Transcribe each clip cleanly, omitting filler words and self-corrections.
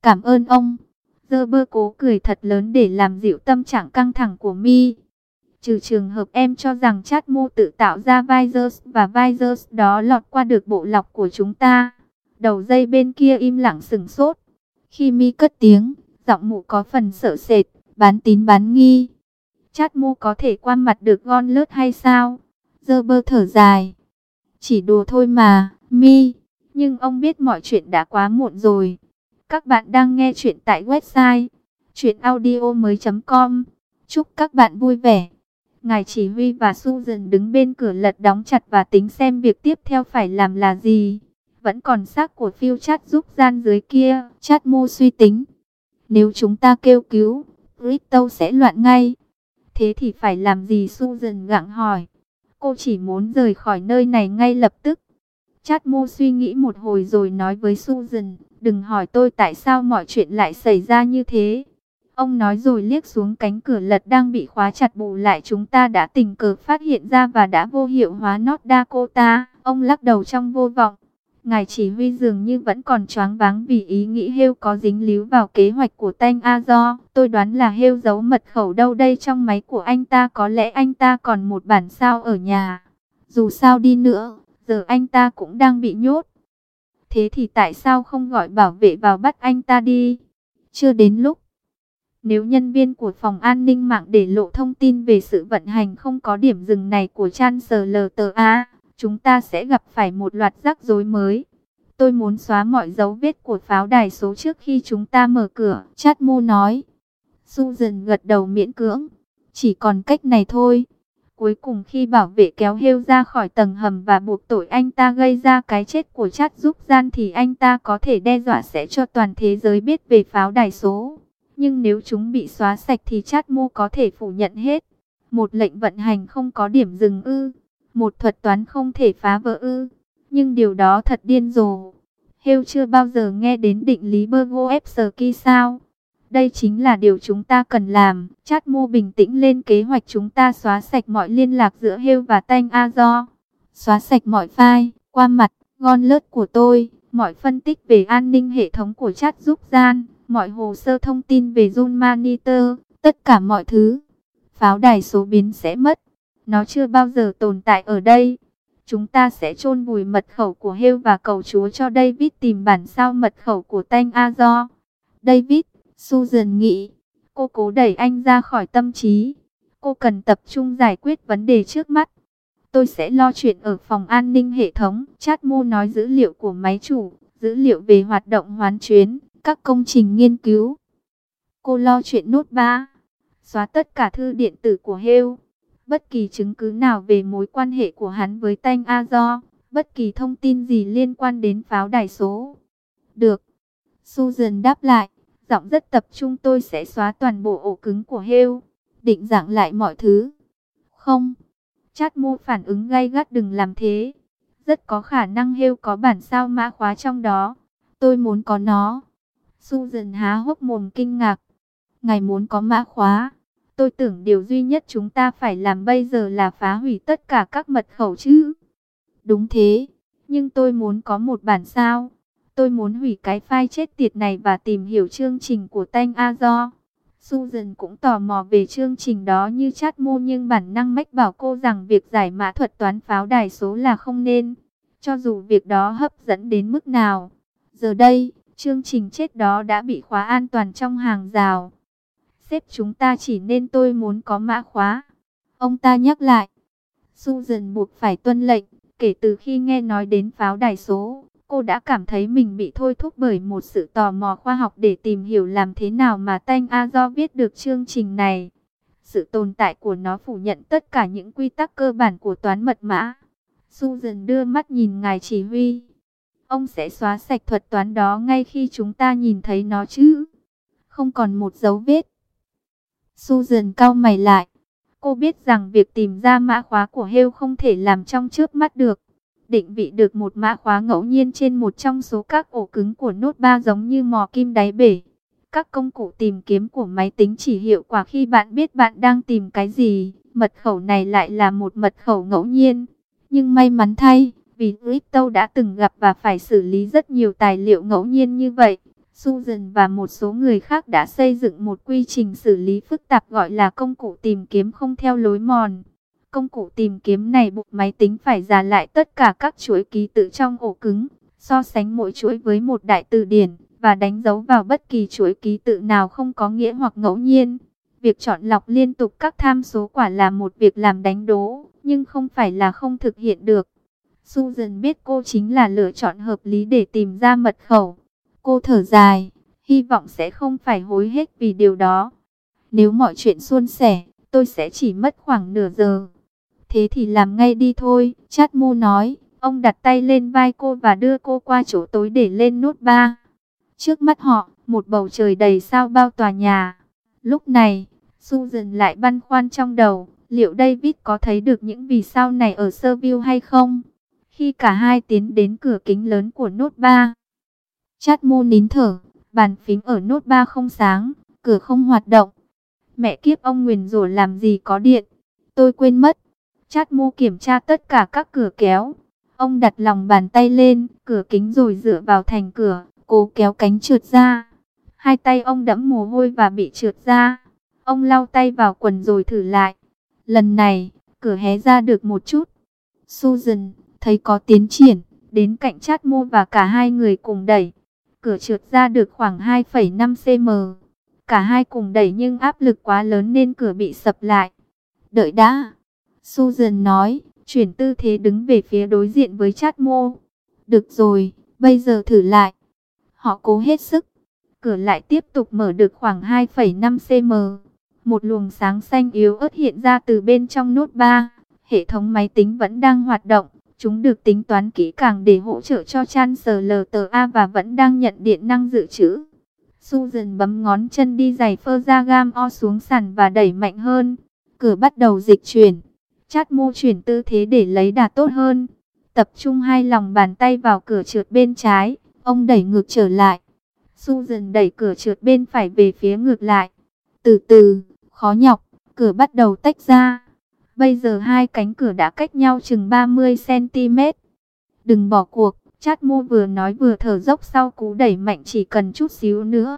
Cảm ơn ông. Gerber cố cười thật lớn để làm dịu tâm trạng căng thẳng của Mi. Trừ trường hợp em cho rằng chat mô tự tạo ra virus và virus đó lọt qua được bộ lọc của chúng ta. Đầu dây bên kia im lặng sửng sốt. Khi Mi cất tiếng, giọng mụ có phần sợ sệt, bán tín bán nghi. Chat mô có thể qua mặt được Gauntlet hay sao? Gerber thở dài. Chỉ đùa thôi mà, Mi. Nhưng ông biết mọi chuyện đã quá muộn rồi. Các bạn đang nghe chuyện tại website chuyenaudio.com. Chúc các bạn vui vẻ. Ngài chỉ huy và Susan đứng bên cửa lật đóng chặt và tính xem việc tiếp theo phải làm là gì. Vẫn còn xác của phiêu chat giúp gian dưới kia. Chat mô suy tính. Nếu chúng ta kêu cứu, Crypto sẽ loạn ngay. Thế thì phải làm gì? Susan gặng hỏi. Cô chỉ muốn rời khỏi nơi này ngay lập tức. Chat mô suy nghĩ một hồi rồi nói với Susan, đừng hỏi tôi tại sao mọi chuyện lại xảy ra như thế. Ông nói rồi liếc xuống cánh cửa lật đang bị khóa chặt bù lại. Chúng ta đã tình cờ phát hiện ra và đã vô hiệu hóa North Dakota. Ông lắc đầu trong vô vọng. Ngài chỉ huy dường như vẫn còn choáng váng vì ý nghĩ Hale có dính líu vào kế hoạch của Tanh Azor. Tôi đoán là Hale giấu mật khẩu đâu đây trong máy của anh ta. Có lẽ anh ta còn một bản sao ở nhà. Dù sao đi nữa, giờ anh ta cũng đang bị nhốt. Thế thì tại sao không gọi bảo vệ vào bắt anh ta đi? Chưa đến lúc. Nếu nhân viên của phòng an ninh mạng để lộ thông tin về sự vận hành không có điểm dừng này của ChancellorsA, chúng ta sẽ gặp phải một loạt rắc rối mới. Tôi muốn xóa mọi dấu vết của pháo đài số trước khi chúng ta mở cửa, Chat mô nói. Susan gật đầu miễn cưỡng. Chỉ còn cách này thôi. Cuối cùng khi bảo vệ kéo Hale ra khỏi tầng hầm và buộc tội anh ta gây ra cái chết của Chat giúp gian thì anh ta có thể đe dọa sẽ cho toàn thế giới biết về pháo đài số. Nhưng nếu chúng bị xóa sạch thì Chat mô có thể phủ nhận hết. Một lệnh vận hành không có điểm dừng ư? Một thuật toán không thể phá vỡ ư? Nhưng điều đó thật điên rồ. Hale chưa bao giờ nghe đến định lý Bergoevsky sao? Đây chính là điều chúng ta cần làm. Chat mô bình tĩnh lên kế hoạch chúng ta xóa sạch mọi liên lạc giữa Hale và Tanh Azor. Xóa sạch mọi file, qua mặt, Gauntlet của tôi, mọi phân tích về an ninh hệ thống của Chat giúp gian, mọi hồ sơ thông tin về Zoom Monitor, tất cả mọi thứ. Pháo đài số biến sẽ mất. Nó chưa bao giờ tồn tại ở đây. Chúng ta sẽ chôn vùi mật khẩu của Hale và cầu Chúa cho David tìm bản sao mật khẩu của Tanh Azor. David, Susan nghĩ. Cô cố đẩy anh ra khỏi tâm trí. Cô cần tập trung giải quyết vấn đề trước mắt. Tôi sẽ lo chuyện ở phòng an ninh hệ thống. Chat mô nói dữ liệu của máy chủ, dữ liệu về hoạt động hoán chuyến, các công trình nghiên cứu. Cô lo chuyện nốt 3. Xóa tất cả thư điện tử của Hale. Bất kỳ chứng cứ nào về mối quan hệ của hắn với Tanh Azor. Bất kỳ thông tin gì liên quan đến pháo đài số. Được. Susan đáp lại. Giọng rất tập trung. Tôi sẽ xóa toàn bộ ổ cứng của Hale. Định dạng lại mọi thứ. Không. Chat mô phản ứng gay gắt, đừng làm thế. Rất có khả năng Hale có bản sao mã khóa trong đó. Tôi muốn có nó. Susan há hốc mồm kinh ngạc. Ngài muốn có mã khóa? Tôi tưởng điều duy nhất chúng ta phải làm bây giờ là phá hủy tất cả các mật khẩu chứ. Đúng thế, nhưng tôi muốn có một bản sao. Tôi muốn hủy cái file chết tiệt này và tìm hiểu chương trình của Tanh Azor. Susan cũng tò mò về chương trình đó như Chat mô, nhưng bản năng mách bảo cô rằng việc giải mã thuật toán pháo đài số là không nên. Cho dù việc đó hấp dẫn đến mức nào. Giờ đây, chương trình chết đó đã bị khóa an toàn trong hàng rào. Sếp chúng ta chỉ nên tôi muốn có mã khóa. Ông ta nhắc lại. Susan buộc phải tuân lệnh. Kể từ khi nghe nói đến pháo đài số, cô đã cảm thấy mình bị thôi thúc bởi một sự tò mò khoa học để tìm hiểu làm thế nào mà Tanh Azor viết được chương trình này. Sự tồn tại của nó phủ nhận tất cả những quy tắc cơ bản của toán mật mã. Susan đưa mắt nhìn ngài chỉ huy. Ông sẽ xóa sạch thuật toán đó ngay khi chúng ta nhìn thấy nó chứ? Không còn một dấu vết. Susan cau mày lại. Cô biết rằng việc tìm ra mã khóa của Hale không thể làm trong chớp mắt được. Định vị được một mã khóa ngẫu nhiên trên một trong số các ổ cứng của Nốt 3 giống như mò kim đáy bể. Các công cụ tìm kiếm của máy tính chỉ hiệu quả khi bạn biết bạn đang tìm cái gì. Mật khẩu này lại là một mật khẩu ngẫu nhiên. Nhưng may mắn thay, vì Crypto đã từng gặp và phải xử lý rất nhiều tài liệu ngẫu nhiên như vậy, Susan và một số người khác đã xây dựng một quy trình xử lý phức tạp gọi là công cụ tìm kiếm không theo lối mòn. Công cụ tìm kiếm này buộc máy tính phải dà lại tất cả các chuỗi ký tự trong ổ cứng, so sánh mỗi chuỗi với một đại từ điển, và đánh dấu vào bất kỳ chuỗi ký tự nào không có nghĩa hoặc ngẫu nhiên. Việc chọn lọc liên tục các tham số quả là một việc làm đánh đố, nhưng không phải là không thực hiện được. Susan biết cô chính là lựa chọn hợp lý để tìm ra mật khẩu. Cô thở dài, hy vọng sẽ không phải hối hết vì điều đó. Nếu mọi chuyện suôn sẻ, tôi sẽ chỉ mất khoảng nửa giờ. Thế thì làm ngay đi thôi, Chadmo nói. Ông đặt tay lên vai cô và đưa cô qua chỗ tối để lên nút 3. Trước mắt họ, một bầu trời đầy sao bao tòa nhà. Lúc này, Susan lại băn khoăn trong đầu, liệu David có thấy được những vì sao này ở Serville hay không? Khi cả hai tiến đến cửa kính lớn của nút 3, Chadmo nín thở, bàn phím ở nút 3 không sáng, cửa không hoạt động. Mẹ kiếp, ông nguyền rủa làm gì có điện? Tôi quên mất. Chadmo kiểm tra tất cả các cửa kéo. Ông đặt lòng bàn tay lên cửa kính rồi dựa vào thành cửa, cố kéo cánh trượt ra. Hai tay ông đẫm mồ hôi và bị trượt ra. Ông lau tay vào quần rồi thử lại. Lần này, cửa hé ra được một chút. Susan thấy có tiến triển, đến cạnh Chadmo và cả hai người cùng đẩy. Cửa trượt ra được khoảng 2,5 cm. Cả hai cùng đẩy nhưng áp lực quá lớn nên cửa bị sập lại. Đợi đã, Susan nói, chuyển tư thế đứng về phía đối diện với Chadmo. Được rồi, bây giờ thử lại. Họ cố hết sức. Cửa lại tiếp tục mở được khoảng 2,5 cm. Một luồng sáng xanh yếu ớt hiện ra từ bên trong nút 3. Hệ thống máy tính vẫn đang hoạt động. Chúng được tính toán kỹ càng để hỗ trợ cho ChancellorsA và vẫn đang nhận điện năng dự trữ. Susan bấm ngón chân đi giày phơ ra gam o xuống sàn và đẩy mạnh hơn. Cửa bắt đầu dịch chuyển. Chadmo chuyển tư thế để lấy đà tốt hơn. Tập trung hai lòng bàn tay vào cửa trượt bên trái. Ông đẩy ngược trở lại. Susan đẩy cửa trượt bên phải về phía ngược lại. Từ từ, khó nhọc, cửa bắt đầu tách ra. Bây giờ hai cánh cửa đã cách nhau chừng 30 cm. Đừng bỏ cuộc, Chadmo vừa nói vừa thở dốc sau cú đẩy mạnh, chỉ cần chút xíu nữa.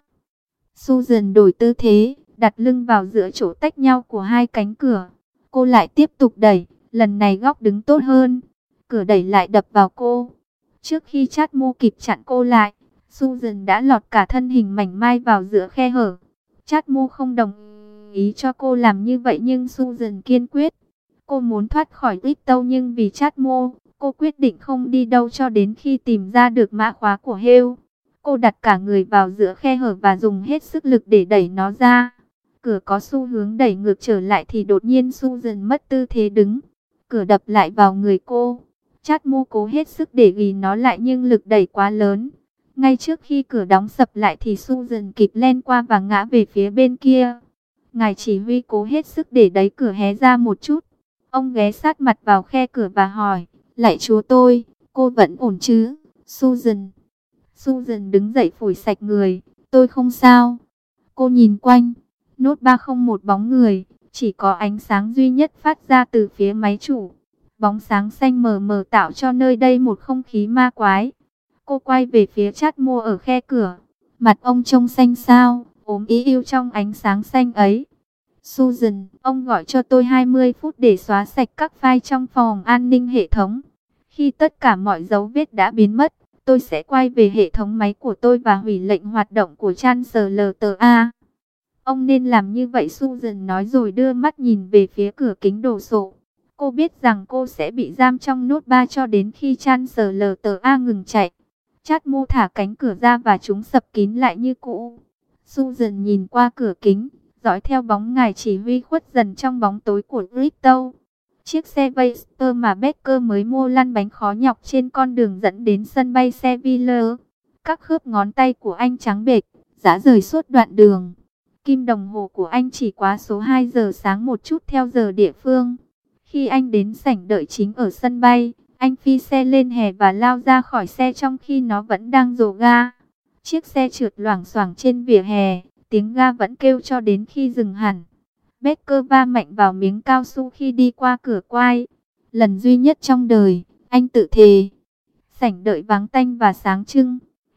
Susan đổi tư thế, đặt lưng vào giữa chỗ tách nhau của hai cánh cửa. Cô lại tiếp tục đẩy, lần này góc đứng tốt hơn. Cửa đẩy lại đập vào cô. Trước khi Chadmo kịp chặn cô lại, Susan đã lọt cả thân hình mảnh mai vào giữa khe hở. Chadmo không đồng ý cho cô làm như vậy nhưng Susan kiên quyết. Cô muốn thoát khỏi Crypto nhưng vì Chadmo, cô quyết định không đi đâu cho đến khi tìm ra được mã khóa của Hale. Cô đặt cả người vào giữa khe hở và dùng hết sức lực để đẩy nó ra. Cửa có xu hướng đẩy ngược trở lại thì đột nhiên Susan mất tư thế đứng. Cửa đập lại vào người cô. Chadmo cố hết sức để ghi nó lại nhưng lực đẩy quá lớn. Ngay trước khi cửa đóng sập lại thì Susan kịp len qua và ngã về phía bên kia. Ngài chỉ huy cố hết sức để đẩy cửa hé ra một chút. Ông ghé sát mặt vào khe cửa và hỏi, lạy Chúa tôi, cô vẫn ổn chứ, Susan? Susan đứng dậy phủi sạch người, tôi không sao. Cô nhìn quanh, nốt 3 không một bóng người, chỉ có ánh sáng duy nhất phát ra từ phía máy chủ. Bóng sáng xanh mờ mờ tạo cho nơi đây một không khí ma quái. Cô quay về phía Chadmo ở khe cửa, mặt ông trông xanh xao, ốm ý yêu trong ánh sáng xanh ấy. Susan, ông gọi cho tôi 20 phút để xóa sạch các file trong phòng an ninh hệ thống. Khi tất cả mọi dấu vết đã biến mất, tôi sẽ quay về hệ thống máy của tôi và hủy lệnh hoạt động của ChancellorsA. Ông nên làm như vậy, Susan nói rồi đưa mắt nhìn về phía cửa kính đồ sộ. Cô biết rằng cô sẽ bị giam trong nốt 3 cho đến khi ChancellorsA ngừng chạy. Chadmo thả cánh cửa ra và chúng sập kín lại như cũ. Susan nhìn qua cửa kính, dõi theo bóng ngài chỉ huy khuất dần trong bóng tối của Crypto. Chiếc xe Veyster mà Becker mới mua lăn bánh khó nhọc trên con đường dẫn đến sân bay Seville. Các khớp ngón tay của anh trắng bệch, rã rời suốt đoạn đường. Kim đồng hồ của anh chỉ quá số 2 giờ sáng một chút theo giờ địa phương. Khi anh đến sảnh đợi chính ở sân bay, anh phi xe lên hè và lao ra khỏi xe trong khi nó vẫn đang rồ ga. Chiếc xe trượt loảng xoảng trên vỉa hè, tiếng ga vẫn kêu cho đến khi dừng hẳn. Becker va mạnh vào miếng cao su khi đi qua cửa quai. Lần duy nhất trong đời, anh tự thề. Sảnh đợi vắng tanh và sáng trưng.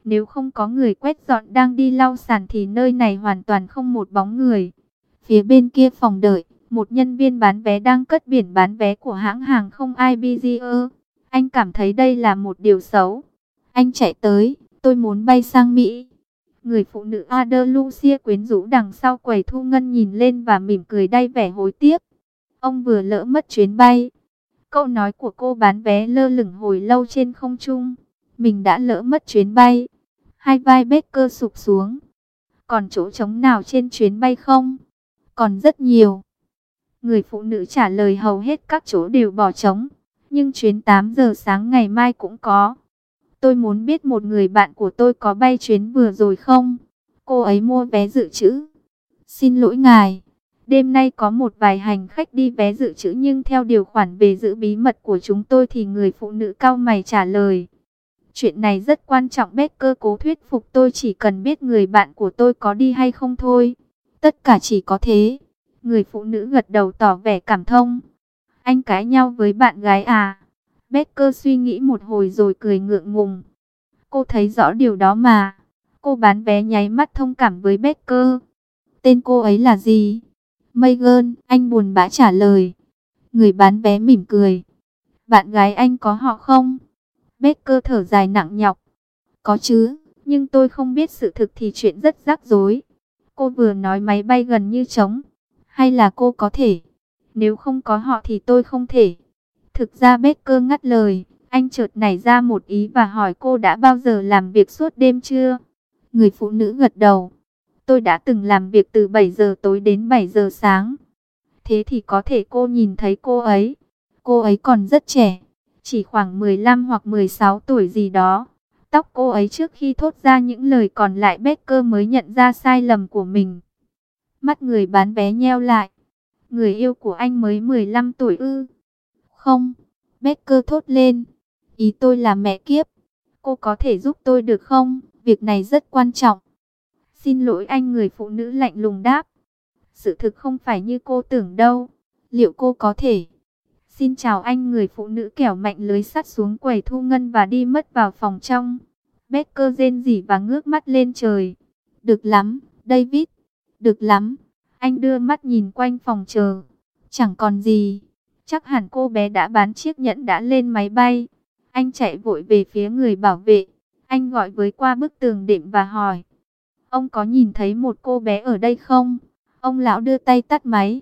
Nếu không có người quét dọn đang đi lau sàn thì nơi này hoàn toàn không một bóng người. Phía bên kia phòng đợi, một nhân viên bán vé đang cất biển bán vé của hãng hàng không Iberia. Anh cảm thấy đây là một điều xấu. Anh chạy tới, tôi muốn bay sang Mỹ. Người phụ nữ Andalusia quyến rũ đằng sau quầy thu ngân nhìn lên và mỉm cười đầy vẻ hối tiếc. Ông vừa lỡ mất chuyến bay. Câu nói của cô bán vé lơ lửng hồi lâu trên không trung. Mình đã lỡ mất chuyến bay. Hai vai Baker sụp xuống. Còn chỗ trống nào trên chuyến bay không? Còn rất nhiều. Người phụ nữ trả lời hầu hết các chỗ đều bỏ trống. Nhưng chuyến 8 giờ sáng ngày mai cũng có. Tôi muốn biết một người bạn của tôi có bay chuyến vừa rồi không? Cô ấy mua vé dự trữ. Xin lỗi ngài. Đêm nay có một vài hành khách đi vé dự trữ nhưng theo điều khoản về giữ bí mật của chúng tôi thì người phụ nữ cau mày trả lời. Chuyện này rất quan trọng, Baker cố thuyết phục tôi, chỉ cần biết người bạn của tôi có đi hay không thôi. Tất cả chỉ có thế. Người phụ nữ gật đầu tỏ vẻ cảm thông. Anh cãi nhau với bạn gái à? Baker suy nghĩ một hồi rồi cười ngượng ngùng. Cô thấy rõ điều đó mà. Cô bán vé nháy mắt thông cảm với Baker. Tên cô ấy là gì? Megan, anh buồn bã trả lời. Người bán vé mỉm cười. Bạn gái anh có họ không? Baker thở dài nặng nhọc. Có chứ, nhưng tôi không biết sự thực thì chuyện rất rắc rối. Cô vừa nói máy bay gần như trống. Hay là cô có thể? Nếu không có họ thì tôi không thể. Thực ra Baker ngắt lời. Anh chợt nảy ra một ý và hỏi cô đã bao giờ làm việc suốt đêm chưa? Người phụ nữ gật đầu. Tôi đã từng làm việc từ 7 giờ tối đến 7 giờ sáng. Thế thì có thể cô nhìn thấy cô ấy. Cô ấy còn rất trẻ. Chỉ khoảng 15 hoặc 16 tuổi gì đó. Tóc cô ấy trước khi thốt ra những lời còn lại Baker mới nhận ra sai lầm của mình. Mắt người bán vé nheo lại. Người yêu của anh mới 15 tuổi ư? Không, Baker thốt lên. Ý tôi là mẹ kiếp. Cô có thể giúp tôi được không? Việc này rất quan trọng. Xin lỗi anh, người phụ nữ lạnh lùng đáp. Sự thực không phải như cô tưởng đâu. Liệu cô có thể? Xin chào anh, người phụ nữ kẻo mạnh lưới sắt xuống quầy thu ngân và đi mất vào phòng trong. Baker rên rỉ và ngước mắt lên trời. Được lắm, David. Được lắm. Anh đưa mắt nhìn quanh phòng chờ. Chẳng còn gì. Chắc hẳn cô bé đã bán chiếc nhẫn đã lên máy bay. Anh chạy vội về phía người bảo vệ. Anh gọi với qua bức tường đệm và hỏi. Ông có nhìn thấy một cô bé ở đây không? Ông lão đưa tay tắt máy.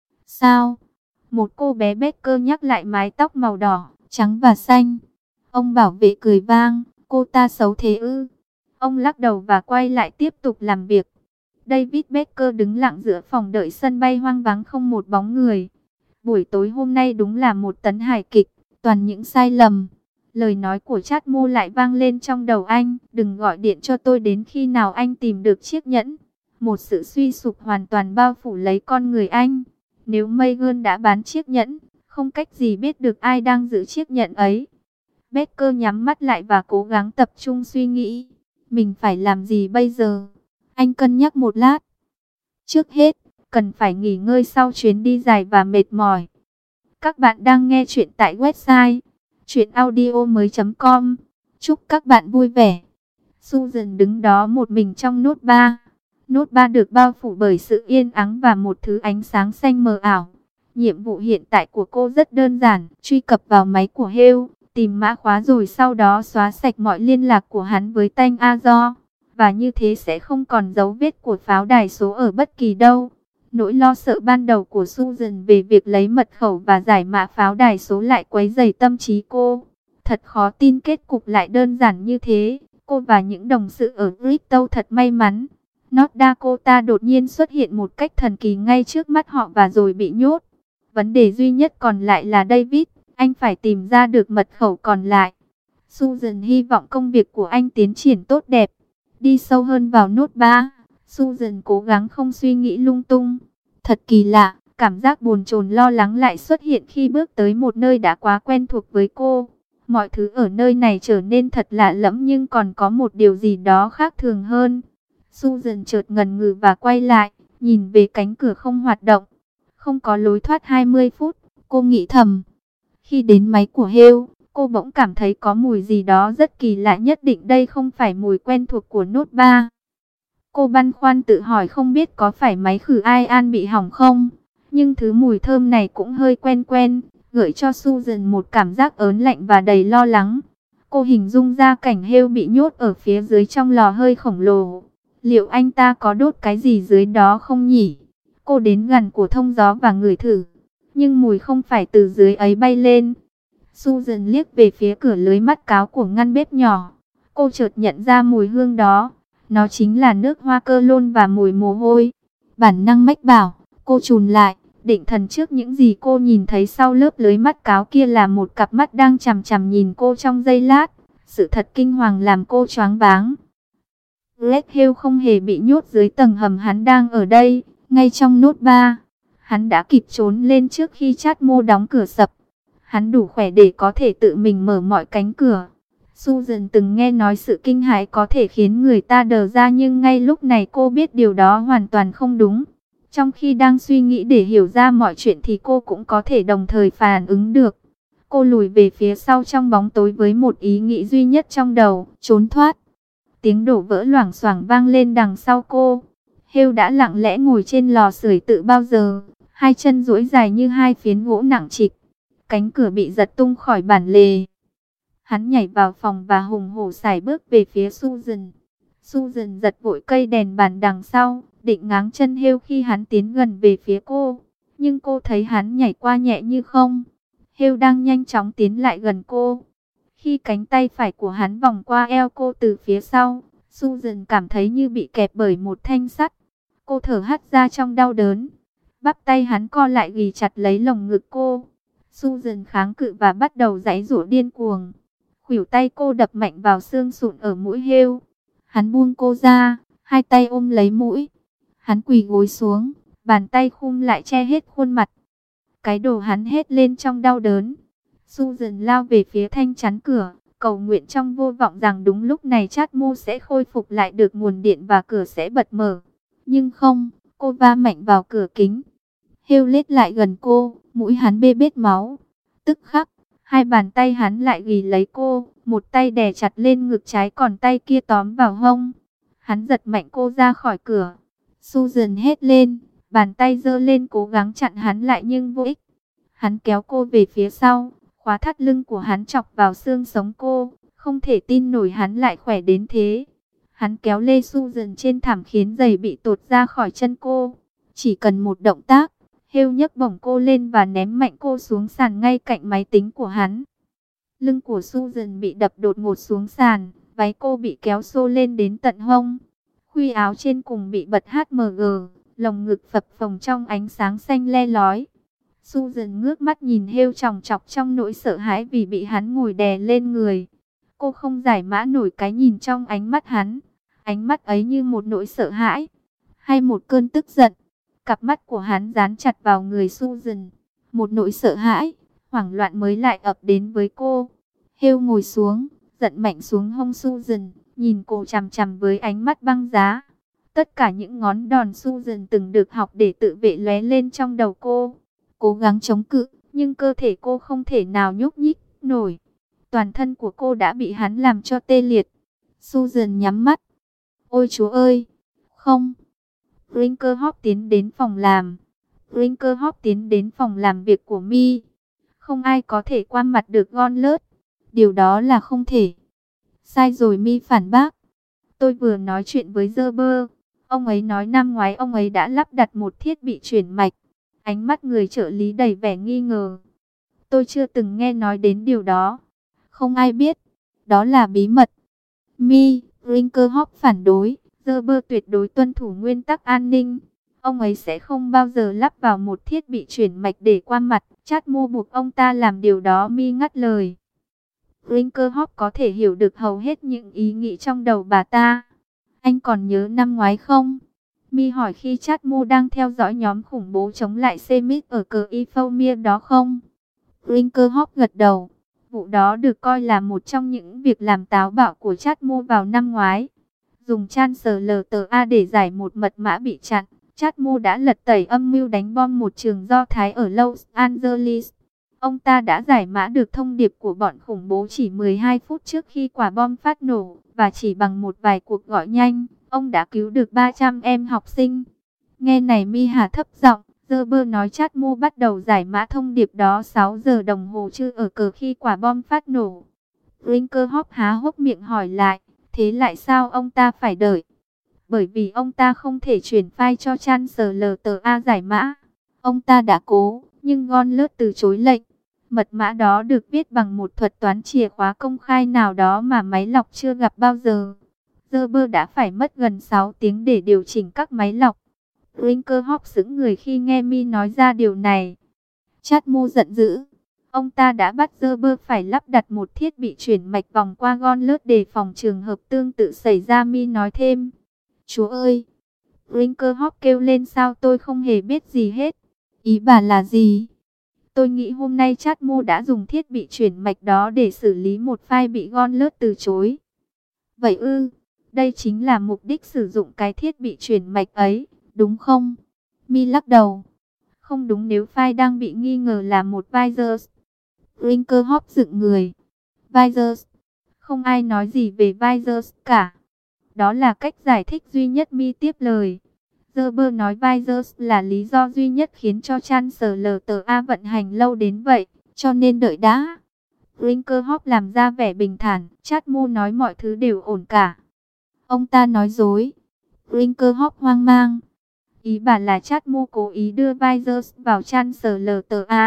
Sao? Một cô bé, Baker nhắc lại, mái tóc màu đỏ, trắng và xanh. Ông bảo vệ cười vang. Cô ta xấu thế ư? Ông lắc đầu và quay lại tiếp tục làm việc. David Baker đứng lặng giữa phòng đợi sân bay hoang vắng không một bóng người. Buổi tối hôm nay đúng là một tấn hài kịch, toàn những sai lầm. Lời nói của Chát Mô lại vang lên trong đầu anh. Đừng gọi điện cho tôi đến khi nào anh tìm được chiếc nhẫn. Một sự suy sụp hoàn toàn bao phủ lấy con người anh. Nếu Megan đã bán chiếc nhẫn, không cách gì biết được ai đang giữ chiếc nhẫn ấy. Baker nhắm mắt lại và cố gắng tập trung suy nghĩ. Mình phải làm gì bây giờ? Anh cân nhắc một lát. Trước hết, cần phải nghỉ ngơi sau chuyến đi dài và mệt mỏi. Các bạn đang nghe chuyện tại website chuyenaudio.com. Chúc các bạn vui vẻ. Susan đứng đó một mình trong nốt ba. Nốt ba được bao phủ bởi sự yên ắng và một thứ ánh sáng xanh mờ ảo. Nhiệm vụ hiện tại của cô rất đơn giản, truy cập vào máy của Hale, tìm mã khóa rồi sau đó xóa sạch mọi liên lạc của hắn với Tanh Azor. Và như thế sẽ không còn dấu vết của pháo đài số ở bất kỳ đâu. Nỗi lo sợ ban đầu của Susan về việc lấy mật khẩu và giải mã pháo đài số lại quấy rầy tâm trí cô. Thật khó tin kết cục lại đơn giản như thế. Cô và những đồng sự ở Crypto thật may mắn. North Dakota đột nhiên xuất hiện một cách thần kỳ ngay trước mắt họ và rồi bị nhốt. Vấn đề duy nhất còn lại là David. Anh phải tìm ra được mật khẩu còn lại. Susan hy vọng công việc của anh tiến triển tốt đẹp. Đi sâu hơn vào nốt 3, Susan cố gắng không suy nghĩ lung tung. Thật kỳ lạ, cảm giác bồn chồn lo lắng lại xuất hiện khi bước tới một nơi đã quá quen thuộc với cô. Mọi thứ ở nơi này trở nên thật lạ lẫm nhưng còn có một điều gì đó khác thường hơn. Susan chợt ngần ngừ và quay lại, nhìn về cánh cửa không hoạt động. Không có lối thoát 20 phút, cô nghĩ thầm. Khi đến máy của Hale, Cô bỗng cảm thấy có mùi gì đó rất kỳ lạ, nhất định đây không phải mùi quen thuộc của Nốt 3. Cô băn khoăn tự hỏi không biết có phải máy khử ion bị hỏng không. Nhưng thứ mùi thơm này cũng hơi quen quen, gợi cho Susan một cảm giác ớn lạnh và đầy lo lắng. Cô hình dung ra cảnh Hale bị nhốt ở phía dưới trong lò hơi khổng lồ. Liệu anh ta có đốt cái gì dưới đó không nhỉ? Cô đến gần của thông gió và ngửi thử. Nhưng mùi không phải từ dưới ấy bay lên. Susan liếc về phía cửa lưới mắt cáo của ngăn bếp nhỏ. Cô chợt nhận ra mùi hương đó. Nó chính là nước hoa cơ lôn và mùi mồ hôi. Bản năng mách bảo, cô chùn lại, định thần trước những gì cô nhìn thấy sau lớp lưới mắt cáo kia là một cặp mắt đang chằm chằm nhìn cô trong giây lát. Sự thật kinh hoàng làm cô choáng váng. Red Hill không hề bị nhốt dưới tầng hầm, hắn đang ở đây, ngay trong Nốt 3. Hắn đã kịp trốn lên trước khi Chadmo đóng cửa sập. Hắn đủ khỏe để có thể tự mình mở mọi cánh cửa. Susan từng nghe nói sự kinh hãi có thể khiến người ta đờ ra, nhưng ngay lúc này cô biết điều đó hoàn toàn không đúng. Trong khi đang suy nghĩ để hiểu ra mọi chuyện thì cô cũng có thể đồng thời phản ứng được. Cô lùi về phía sau trong bóng tối với một ý nghĩ duy nhất trong đầu, trốn thoát. Tiếng đổ vỡ loảng xoảng vang lên đằng sau cô. Hale đã lặng lẽ ngồi trên lò sưởi tự bao giờ, hai chân duỗi dài như hai phiến gỗ nặng trịch. Cánh cửa bị giật tung khỏi bản lề. Hắn nhảy vào phòng và hùng hổ sải bước về phía Susan. Susan giật vội cây đèn bàn đằng sau, định ngáng chân Hale khi hắn tiến gần về phía cô. Nhưng cô thấy hắn nhảy qua nhẹ như không. Hale đang nhanh chóng tiến lại gần cô. Khi cánh tay phải của hắn vòng qua eo cô từ phía sau, Susan cảm thấy như bị kẹp bởi một thanh sắt. Cô thở hắt ra trong đau đớn. Bắp tay hắn co lại ghì chặt lấy lồng ngực cô. Susan kháng cự và bắt đầu giãy giụa điên cuồng. Khuỷu tay cô đập mạnh vào xương sụn ở mũi Hale. Hắn buông cô ra, hai tay ôm lấy mũi. Hắn quỳ gối xuống, bàn tay khum lại che hết khuôn mặt. Cái đồ, hắn hét lên trong đau đớn. Susan lao về phía thanh chắn cửa, cầu nguyện trong vô vọng rằng đúng lúc này Chadmo sẽ khôi phục lại được nguồn điện và cửa sẽ bật mở. Nhưng không, cô va mạnh vào cửa kính. Hale lết lại gần cô, mũi hắn bê bết máu. Tức khắc, hai bàn tay hắn lại ghì lấy cô, một tay đè chặt lên ngực trái còn tay kia tóm vào hông. Hắn giật mạnh cô ra khỏi cửa. Susan hét lên, bàn tay giơ lên cố gắng chặn hắn lại nhưng vô ích. Hắn kéo cô về phía sau, khóa thắt lưng của hắn chọc vào xương sống cô, không thể tin nổi hắn lại khỏe đến thế. Hắn kéo lê Susan trên thảm khiến giày bị tụt ra khỏi chân cô. Chỉ cần một động tác, Hale nhấc bổng cô lên và ném mạnh cô xuống sàn ngay cạnh máy tính của hắn. Lưng của Susan bị đập đột ngột xuống sàn, váy cô bị kéo xô lên đến tận hông. Khuy áo trên cùng bị bật HMG, lồng ngực phập phồng trong ánh sáng xanh le lói. Susan ngước mắt nhìn Hale chòng chọc trong nỗi sợ hãi vì bị hắn ngồi đè lên người. Cô không giải mã nổi cái nhìn trong ánh mắt hắn. Ánh mắt ấy như một nỗi sợ hãi, hay một cơn tức giận. Cặp mắt của hắn dán chặt vào người Susan. Một nỗi sợ hãi, hoảng loạn mới lại ập đến với cô. Hale ngồi xuống, giận mạnh xuống hông Susan, nhìn cô chằm chằm với ánh mắt băng giá. Tất cả những ngón đòn Susan từng được học để tự vệ lóe lên trong đầu cô. Cố gắng chống cự, nhưng cơ thể cô không thể nào nhúc nhích nổi. Toàn thân của cô đã bị hắn làm cho tê liệt. Susan nhắm mắt. Ôi Chúa ơi! Không! Brinkerhoff tiến đến phòng làm. Brinkerhoff tiến đến phòng làm việc của Mi. Không ai có thể qua mặt được Gauntlet. Điều đó là không thể. Sai rồi, Mi phản bác. Tôi vừa nói chuyện với Gerber. Ông ấy nói năm ngoái ông ấy đã lắp đặt một thiết bị chuyển mạch. Ánh mắt người trợ lý đầy vẻ nghi ngờ. Tôi chưa từng nghe nói đến điều đó. Không ai biết. Đó là bí mật. Mi, Brinkerhoff phản đối. Gerber tuyệt đối tuân thủ nguyên tắc an ninh. Ông ấy sẽ không bao giờ lắp vào một thiết bị chuyển mạch để qua mặt. Chadmo buộc ông ta làm điều đó. Mi ngắt lời. Brinkerhoff có thể hiểu được hầu hết những ý nghĩ trong đầu bà ta. Anh còn nhớ năm ngoái không? Mi hỏi khi Chadmo đang theo dõi nhóm khủng bố chống lại Semit ở cờ Ifomir đó không? Brinkerhoff gật đầu. Vụ đó được coi là một trong những việc làm táo bạo của Chadmo vào năm ngoái. Dùng ChancellorsA để giải một mật mã bị chặn, Chadmo đã lật tẩy âm mưu đánh bom một trường Do Thái ở Los Angeles. Ông ta đã giải mã được thông điệp của bọn khủng bố chỉ 12 phút trước khi quả bom phát nổ, và chỉ bằng một vài cuộc gọi nhanh, ông đã cứu được 300 em học sinh. Nghe này Mi hạ thấp giọng, Gerber nói Chat Mô bắt đầu giải mã thông điệp đó 6 giờ đồng hồ trưa ở cờ khi quả bom phát nổ. Brinkerhoff há hốc miệng hỏi lại, thế lại sao ông ta phải đợi? Bởi vì ông ta không thể chuyển file cho Chancellor giải mã. Ông ta đã cố, nhưng Gonlert từ chối lệnh. Mật mã đó được viết bằng một thuật toán chìa khóa công khai nào đó mà máy lọc chưa gặp bao giờ. Gerber đã phải mất gần 6 tiếng để điều chỉnh các máy lọc. Brinkerhoff sững người khi nghe Mi nói ra điều này. Chat Mô giận dữ. Ông ta đã bắt Gerber phải lắp đặt một thiết bị chuyển mạch vòng qua Gonlert để phòng trường hợp tương tự xảy ra. Mi nói thêm. Chúa ơi! Brinkerhoff kêu lên, sao tôi không hề biết gì hết. Ý bà là gì? Tôi nghĩ hôm nay Chat Mô đã dùng thiết bị chuyển mạch đó để xử lý một file bị Gonlert từ chối. Vậy ư, đây chính là mục đích sử dụng cái thiết bị chuyển mạch ấy, đúng không? Mi lắc đầu. Không đúng nếu file đang bị nghi ngờ là một virus. Brinkerhoff dựng người. Virus? Không ai nói gì về virus cả. Đó là cách giải thích duy nhất. Mi tiếp lời. Gerber nói virus là lý do duy nhất khiến cho Chancellor vận hành lâu đến vậy, cho nên đợi đã. Brinkerhoff làm ra vẻ bình thản, Chat Mô nói mọi thứ đều ổn cả. Ông ta nói dối. Brinkerhoff hoang mang. Ý bà là Chat Mô cố ý đưa virus vào Chancellor.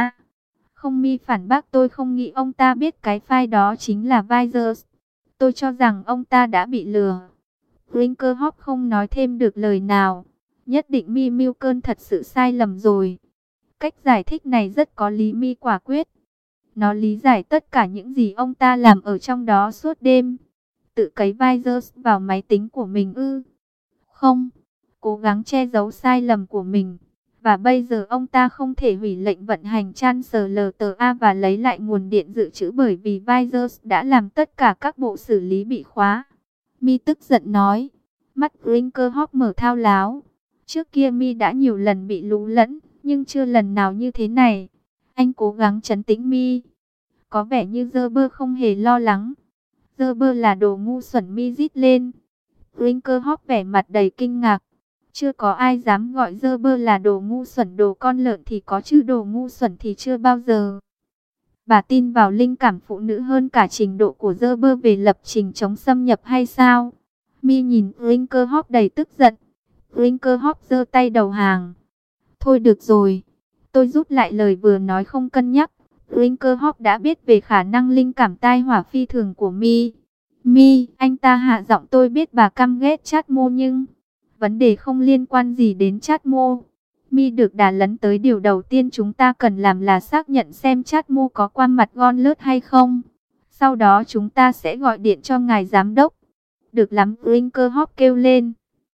Không, Mi phản bác, tôi không nghĩ ông ta biết cái file đó chính là virus. Tôi cho rằng ông ta đã bị lừa. Brinkerhoff không nói thêm được lời nào. Nhất định Mi Milken thật sự sai lầm rồi. Cách giải thích này rất có lý. Mi quả quyết. Nó lý giải tất cả những gì ông ta làm ở trong đó suốt đêm. Tự cấy virus vào máy tính của mình ư? Không. Cố gắng che giấu sai lầm của mình. Và bây giờ ông ta không thể hủy lệnh vận hành Chancellor và lấy lại nguồn điện dự trữ bởi vì virus đã làm tất cả các bộ xử lý bị khóa. Mi tức giận nói. Mắt Brinkerhoff mở thao láo. Trước kia Mi đã nhiều lần bị lú lẫn, nhưng chưa lần nào như thế này. Anh cố gắng trấn tĩnh Mi. Có vẻ như Gerber không hề lo lắng. Gerber là đồ ngu xuẩn, Mi rít lên. Brinkerhoff vẻ mặt đầy kinh ngạc. Chưa có ai dám gọi Gerber là đồ ngu xuẩn, đồ con lợn thì có chứ đồ ngu xuẩn thì chưa bao giờ. Bà tin vào linh cảm phụ nữ hơn cả trình độ của Gerber về lập trình chống xâm nhập hay sao? Mi nhìn Brinkerhoff đầy tức giận. Brinkerhoff giơ tay đầu hàng. Thôi được rồi. Tôi rút lại lời vừa nói không cân nhắc. Brinkerhoff đã biết về khả năng linh cảm tai hỏa phi thường của Mi. Mi, anh ta hạ giọng, tôi biết bà căm ghét Chat Mô nhưng vấn đề không liên quan gì đến Chat Mô. Mi được đà lấn tới điều đầu tiên chúng ta cần làm là xác nhận xem Chat Mô có qua mặt Gonlert hay không. Sau đó chúng ta sẽ gọi điện cho ngài giám đốc. Được lắm, Brinkerhoff kêu lên.